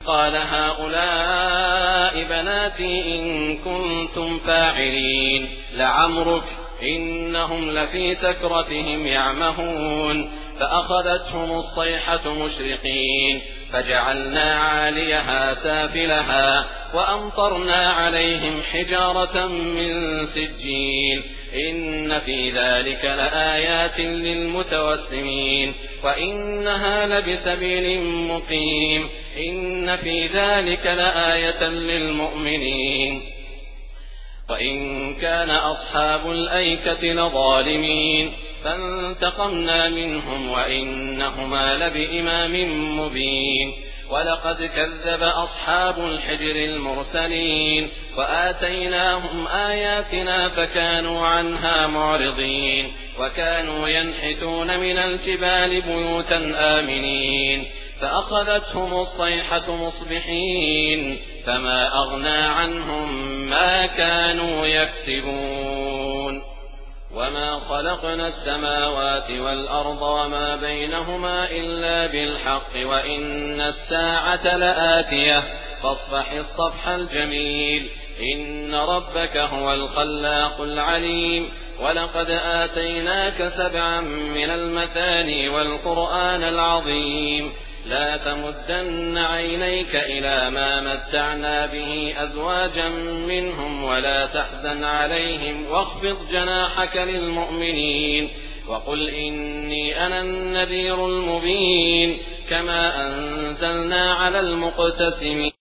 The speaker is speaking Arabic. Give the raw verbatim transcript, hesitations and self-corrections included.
قال هؤلاء بناتي إن كنتم فاعلين لعمرك إنهم لفي سكرتهم يعمهون فأخذتهم الصيحة مشرقين فجعلنا عاليها سافلها وأمطرنا عليهم حجارة من سجيل إن في ذلك لآيات للمتوسمين وإنها لبسبيل مقيم إن في ذلك لآية للمؤمنين وإن كان أصحاب الأيكة لظالمين فانتقمنا منهم وإنهما لبإمام مبين ولقد كذب أصحاب الحجر المرسلين وآتيناهم آياتنا فكانوا عنها معرضين وكانوا ينحتون من الجبال بيوتا آمنين فأخذتهم الصيحة مصبحين فما أغنى عنهم ما كانوا يكسبون وما خلقنا السماوات والأرض وما بينهما إلا بالحق وإن الساعة لآتية فاصفح الصفح الجميل إن ربك هو الخلاق العليم ولقد آتيناك سبعا من المثاني والقرآن العظيم لا تمدن عينيك إلى ما متعنا به أزواجا منهم ولا تحزن عليهم واخفض جناحك للمؤمنين وقل إني أنا النذير المبين كما أنزلنا على المقتسمين